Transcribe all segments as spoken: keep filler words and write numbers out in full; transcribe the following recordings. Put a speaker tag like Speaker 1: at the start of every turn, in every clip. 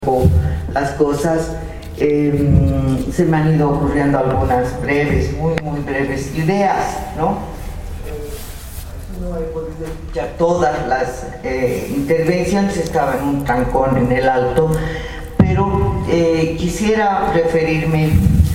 Speaker 1: las cosas, eh, se me han ido ocurriendo algunas breves, muy muy breves ideas, ¿no? No he podido escuchar todas las eh, intervenciones, estaba en un trancón en el alto, pero eh, quisiera referirme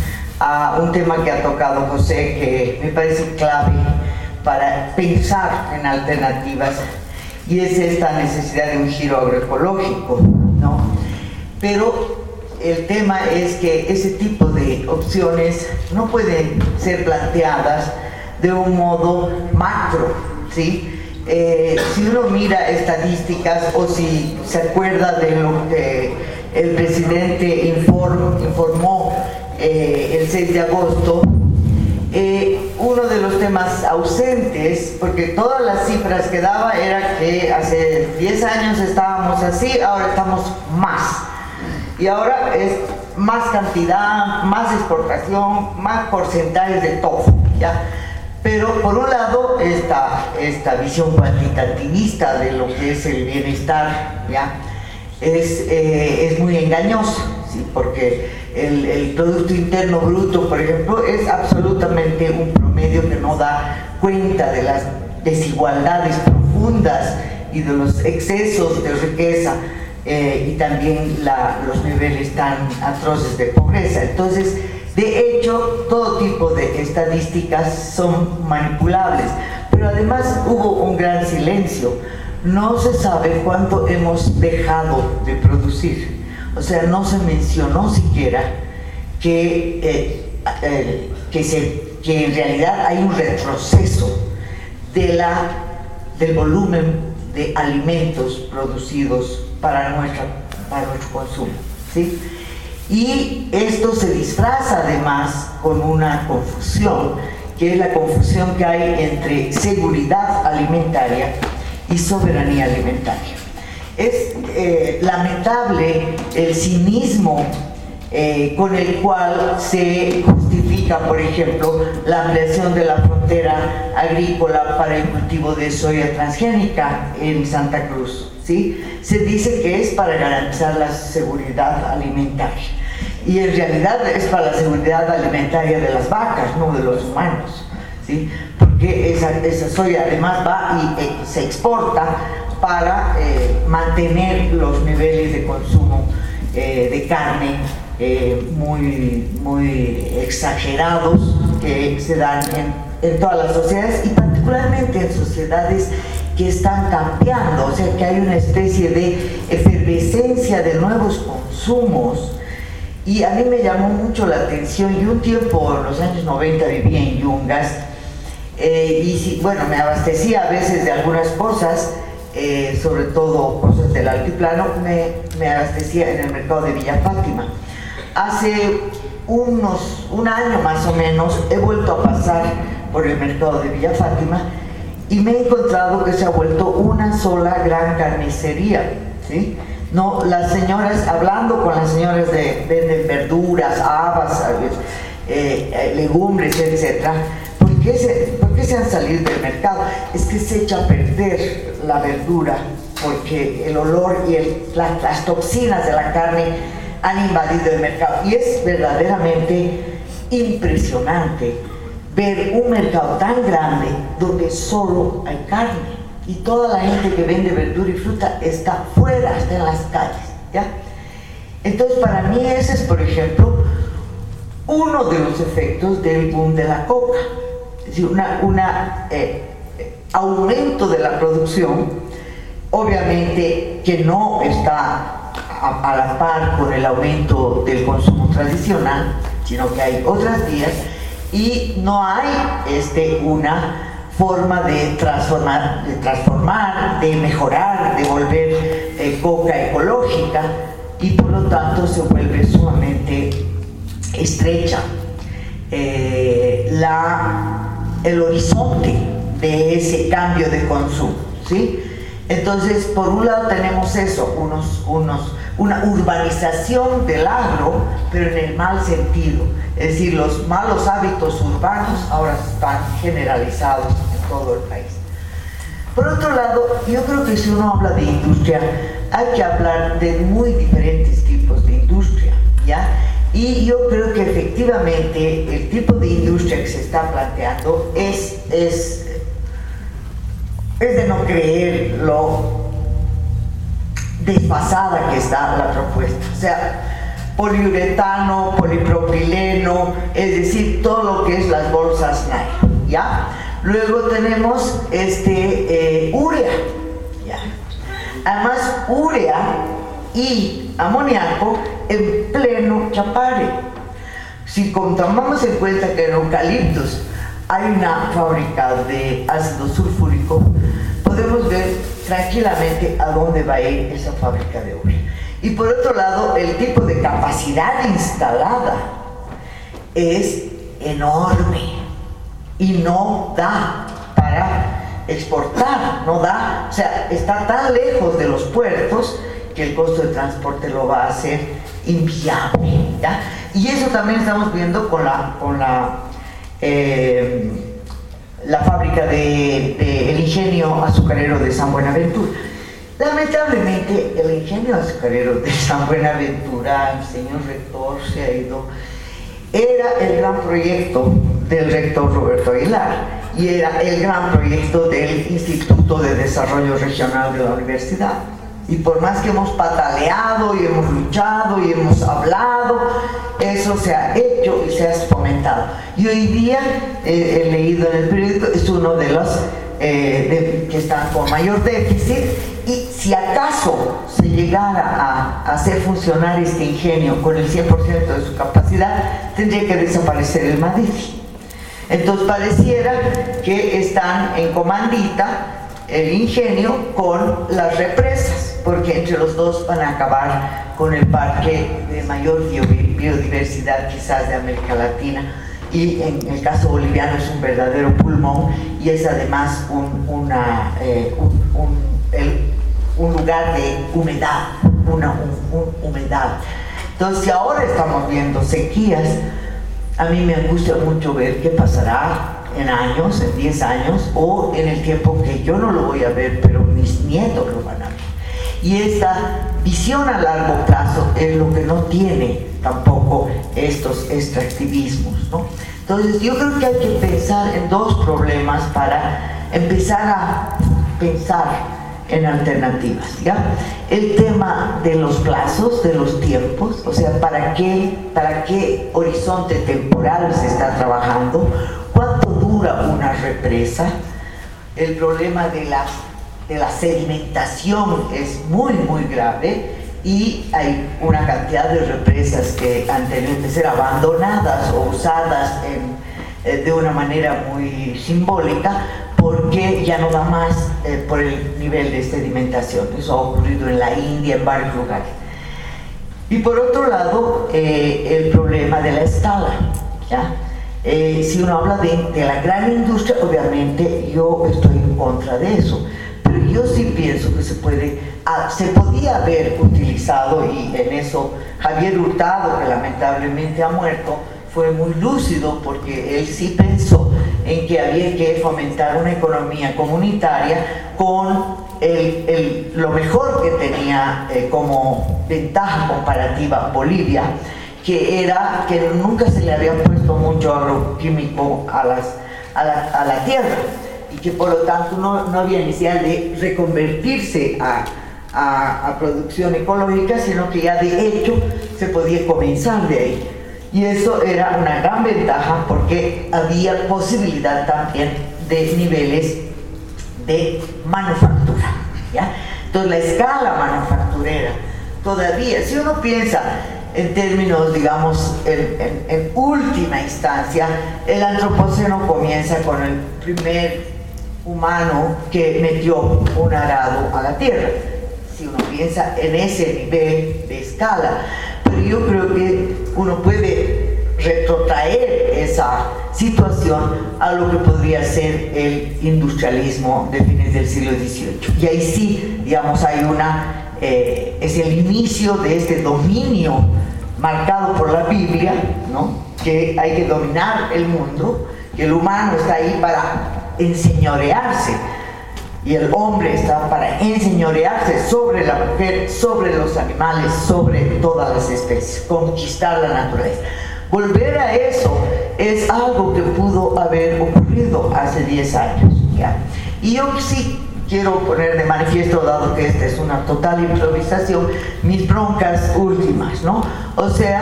Speaker 1: a un tema que ha tocado José, que me parece clave para pensar en alternativas, y es esta necesidad de un giro agroecológico, ¿no? Pero el tema es que ese tipo de opciones no pueden ser planteadas de un modo macro, ¿sí? Eh, si uno mira estadísticas o si se acuerda de lo que el presidente inform, informó eh, el seis de agosto, eh, uno de los temas ausentes, porque todas las cifras que daba era que hace diez años estábamos así, ahora estamos más. Y ahora es más cantidad, más exportación, más porcentajes de todo, ¿ya? Pero por un lado, esta, esta visión cuantitativista de lo que es el bienestar, ¿ya? Es, eh, es muy engañosa, ¿sí? Porque el, el Producto Interno Bruto, por ejemplo, es absolutamente un promedio que no da cuenta de las desigualdades profundas y de los excesos de riqueza. Eh, y también la, los niveles tan atroces de pobreza. Entonces, de hecho, todo tipo de estadísticas son manipulables, pero además hubo un gran silencio. No se sabe cuánto hemos dejado de producir. O sea, no se mencionó siquiera que, eh, eh, que, se, que en realidad hay un retroceso de la, del volumen de alimentos producidos para, nuestra, para nuestro consumo, ¿sí? Y esto se disfraza además con una confusión, que es la confusión que hay entre seguridad alimentaria y soberanía alimentaria. Es eh, lamentable el cinismo eh, con el cual se justifica, por ejemplo, la ampliación de la frontera agrícola para el cultivo de soya transgénica en Santa Cruz, ¿sí? Se dice que es para garantizar la seguridad alimentaria, y en realidad es para la seguridad alimentaria de las vacas, no de los humanos, ¿sí? Porque esa, esa soya además va y eh, se exporta para eh, mantener los niveles de consumo eh, de carne eh, muy, muy exagerados que se dan en, en todas las sociedades, y particularmente en sociedades que están cambiando, o sea que hay una especie de efervescencia de nuevos consumos. Y a mí me llamó mucho la atención, y un tiempo en los años noventa vivía en Yungas, eh, y si, bueno, me abastecía a veces de algunas cosas, eh, sobre todo cosas del altiplano, me, me abastecía en el mercado de Villa Fátima. Hace unos, un año más o menos he vuelto a pasar por el mercado de Villa Fátima, y me he encontrado que se ha vuelto una sola gran carnicería, ¿sí? No, las señoras, hablando con las señoras de venden verduras, habas, eh, legumbres, etcétera, ¿por qué, se, ¿por qué se han salido del mercado? Es que se echa a perder la verdura, porque el olor y el, la, las toxinas de la carne han invadido el mercado, y es verdaderamente impresionante ver un mercado tan grande donde solo hay carne, y toda la gente que vende verdura y fruta está fuera, está en las calles, ¿ya? Entonces, para mí ese es, por ejemplo, uno de los efectos del boom de la coca, es decir, una, una eh, aumento de la producción, obviamente que no está a, a la par con el aumento del consumo tradicional, sino que hay otras vías, y no hay este, una forma de transformar, de transformar, de mejorar, de volver eh, coca ecológica, y por lo tanto se vuelve sumamente estrecha eh, la, el horizonte de ese cambio de consumo, ¿sí? Entonces, por un lado tenemos eso, unos, unos, una urbanización del agro, pero en el mal sentido. Es decir, los malos hábitos urbanos ahora están generalizados en todo el país. Por otro lado, yo creo que si uno habla de industria, hay que hablar de muy diferentes tipos Y yo creo que efectivamente el tipo de industria que se está planteando es, es, es de no creer lo desfasada que está la propuesta. O sea, poliuretano, polipropileno, es decir, todo lo que es las bolsas nylon, ¿ya? Luego tenemos este, eh, urea, ¿ya? Además, urea y amoníaco en pleno Chapare. Si tomamos en cuenta que en eucaliptus hay una fábrica de ácido sulfúrico, podemos ver tranquilamente a dónde va a ir esa fábrica de urea. Y por otro lado, el tipo de capacidad instalada es enorme y no da para exportar, no da, o sea, está tan lejos de los puertos que el costo de transporte lo va a hacer inviable, ¿ya? Y eso también estamos viendo con la, con la, eh, la fábrica de, de el ingenio azucarero de San Buenaventura. Lamentablemente, el ingenio azucarero de San Buenaventura, el señor rector se ha ido, era el gran proyecto del rector Roberto Aguilar y era el gran proyecto del Instituto de Desarrollo Regional de la Universidad. Y por más que hemos pataleado y hemos luchado y hemos hablado, eso se ha hecho y se ha fomentado. Y hoy día, eh, he leído en el periódico, es uno de los eh, de, que están con mayor déficit, y si acaso se llegara a, a hacer funcionar este ingenio con el cien por ciento de su capacidad, tendría que desaparecer el Madifi. Entonces pareciera que están en comandita el ingenio con las represas, porque entre los dos van a acabar con el parque de mayor biodiversidad quizás de América Latina, y en el caso boliviano es un verdadero pulmón y es además un, una, eh, un, un, el, un lugar de humedad, una un, un humedad. Entonces, si ahora estamos viendo sequías, a mí me angustia mucho ver qué pasará en años, en diez años, o en el tiempo que yo no lo voy a ver, pero mis nietos lo van a ver. Y esta visión a largo plazo es lo que no tiene tampoco estos extractivismos, ¿no? Entonces yo creo que hay que pensar en dos problemas para empezar a pensar en alternativas, ¿ya? El tema de los plazos, de los tiempos, o sea, ¿para qué, para qué horizonte temporal se está trabajando? ¿Cuánto dura una represa? El problema de la, de la sedimentación es muy, muy grave, y hay una cantidad de represas que han tenido que ser abandonadas o usadas en, eh, de una manera muy simbólica, porque ya no da más eh, por el nivel de sedimentación. Eso ha ocurrido en la India, en varios lugares. Y por otro lado, eh, el problema de la escala, ¿ya? Eh, si uno habla de, de la gran industria, obviamente yo estoy en contra de eso, pero yo sí pienso que se puede, ah, se podía haber utilizado, y en eso Javier Hurtado, que lamentablemente ha muerto, fue muy lúcido, porque él sí pensó en que había que fomentar una economía comunitaria con el, el, lo mejor que tenía eh, como ventaja comparativa Bolivia, que era que nunca se le había puesto mucho agroquímico a, las, a, la, a la tierra, y que por lo tanto no, no había necesidad de reconvertirse a, a, a producción ecológica, sino que ya de hecho se podía comenzar de ahí. Y eso era una gran ventaja, porque había posibilidad también de niveles de manufactura, ¿ya? Entonces la escala manufacturera todavía, si uno piensa en términos, digamos, en, en, en última instancia, el antropoceno comienza con el primer humano que metió un arado a la tierra, si uno piensa en ese nivel de escala. Pero yo creo que uno puede retrotraer esa situación a lo que podría ser el industrialismo de fines del siglo dieciocho. Y ahí sí, digamos, hay una, eh, es el inicio de este dominio marcado por la Biblia, ¿no? Que hay que dominar el mundo, que el humano está ahí para enseñorearse y el hombre está para enseñorearse sobre la mujer, sobre los animales, sobre todas las especies, conquistar la naturaleza. Volver a eso es algo que pudo haber ocurrido hace diez años, ¿ya? Y yo sí quiero poner de manifiesto, dado que esta es una total improvisación, mis broncas últimas, ¿no? O sea,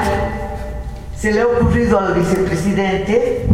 Speaker 1: se le ha ocurrido al vicepresidente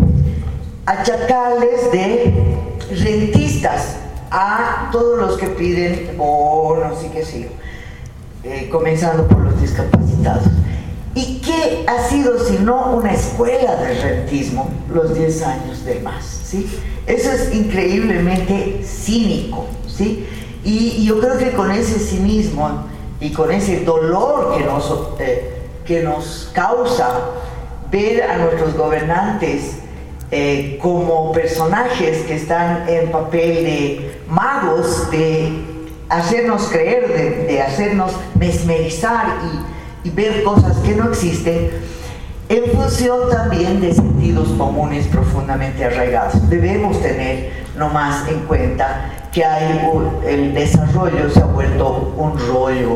Speaker 1: achacarles de rentistas a todos los que piden bonos y qué sé yo, eh, comenzando por los discapacitados. ¿Y qué ha sido sino una escuela de rentismo los diez años de más? ¿Sí? Eso es increíblemente cínico, ¿sí? Y, y yo creo que con ese cinismo y con ese dolor que nos, eh, que nos causa ver a nuestros gobernantes eh, como personajes que están en papel de magos, de hacernos creer, de, de hacernos mesmerizar y, y ver cosas que no existen, en función también de sentidos comunes profundamente arraigados. Debemos tener nomás en cuenta que hay un, el desarrollo se ha vuelto un rollo,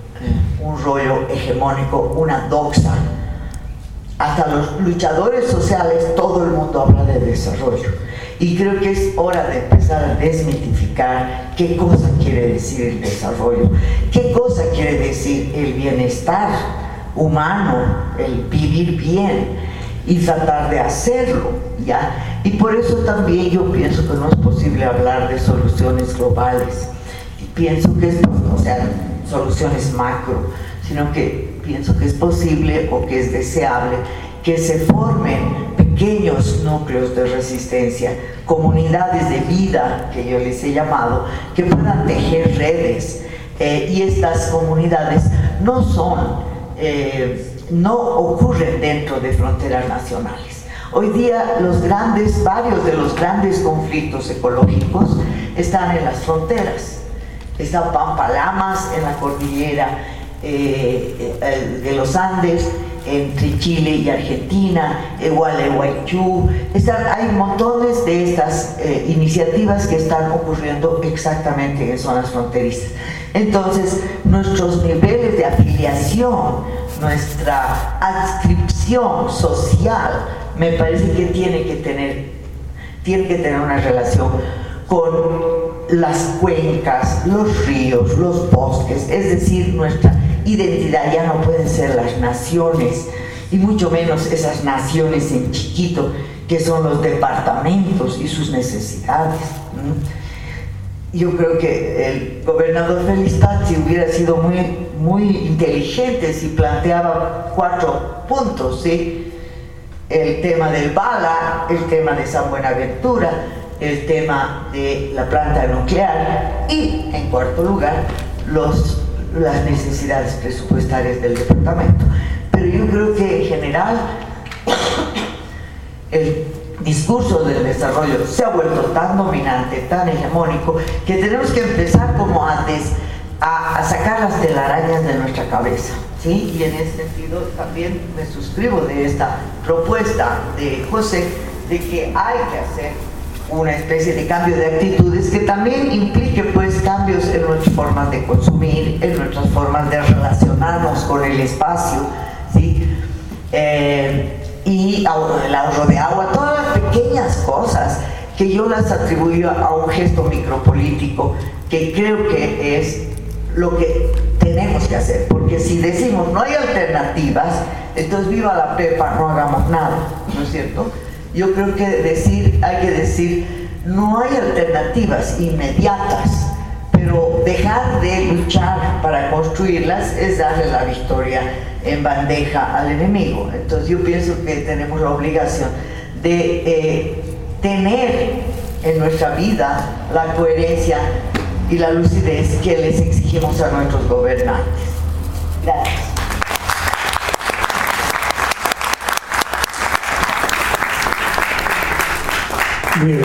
Speaker 1: un rollo hegemónico, una doxa. Hasta los luchadores sociales, todo el mundo habla de desarrollo. Y creo que es hora de empezar a desmitificar qué cosa quiere decir el desarrollo, qué cosa quiere decir el bienestar humano, el vivir bien y tratar de hacerlo, ¿ya? Y por eso también yo pienso que no es posible hablar de soluciones globales. Y pienso que es, o sea, soluciones macro, sino que pienso que es posible o que es deseable que se formen pequeños núcleos de resistencia, comunidades de vida, que yo les he llamado, que puedan tejer redes. Eh, y estas comunidades no son, eh, no ocurren dentro de fronteras nacionales. Hoy día los grandes, varios de los grandes conflictos ecológicos están en las fronteras. Está Pampalamas en la cordillera eh, eh, de los Andes, entre Chile y Argentina, Gualeguaychú. Están, hay montones de estas eh, iniciativas que están ocurriendo exactamente en zonas fronterizas. Entonces, nuestros niveles de afiliación, nuestra adscripción social, me parece que tiene que tener, tiene que tener una relación con las cuencas, los ríos, los bosques, es decir, nuestra identidad. Ya no pueden ser las naciones, y mucho menos esas naciones en chiquito, que son los departamentos y sus necesidades. Yo creo que el gobernador Félix Pazzi hubiera sido muy, muy inteligente si planteaba cuatro puntos, ¿sí? El tema del Bala, el tema de San Buenaventura, el tema de la planta nuclear y, en cuarto lugar, los, las necesidades presupuestarias del departamento. Pero yo creo que en general el discurso del desarrollo se ha vuelto tan dominante, tan hegemónico, que tenemos que empezar como antes a, a sacar las telarañas de nuestra cabeza, ¿sí? Y en ese sentido también me suscribo de esta propuesta de José de que hay que hacer una especie de cambio de actitudes que también implique pues cambios en nuestras formas de consumir, en nuestras formas de relacionarnos con el espacio, ¿sí? Eh, y el ahorro de agua, todas las pequeñas cosas que yo las atribuyo a un gesto micropolítico que creo que es lo que tenemos que hacer, porque si decimos no hay alternativas, entonces viva la pepa, no hagamos nada, ¿no es cierto? Yo creo que decir, hay que decir, no hay alternativas inmediatas, pero dejar de luchar para construirlas es darle la victoria en bandeja al enemigo. Entonces yo pienso que tenemos la obligación de eh, tener en nuestra vida la coherencia y la lucidez que les exigimos a nuestros gobernantes. Gracias.
Speaker 2: Bien.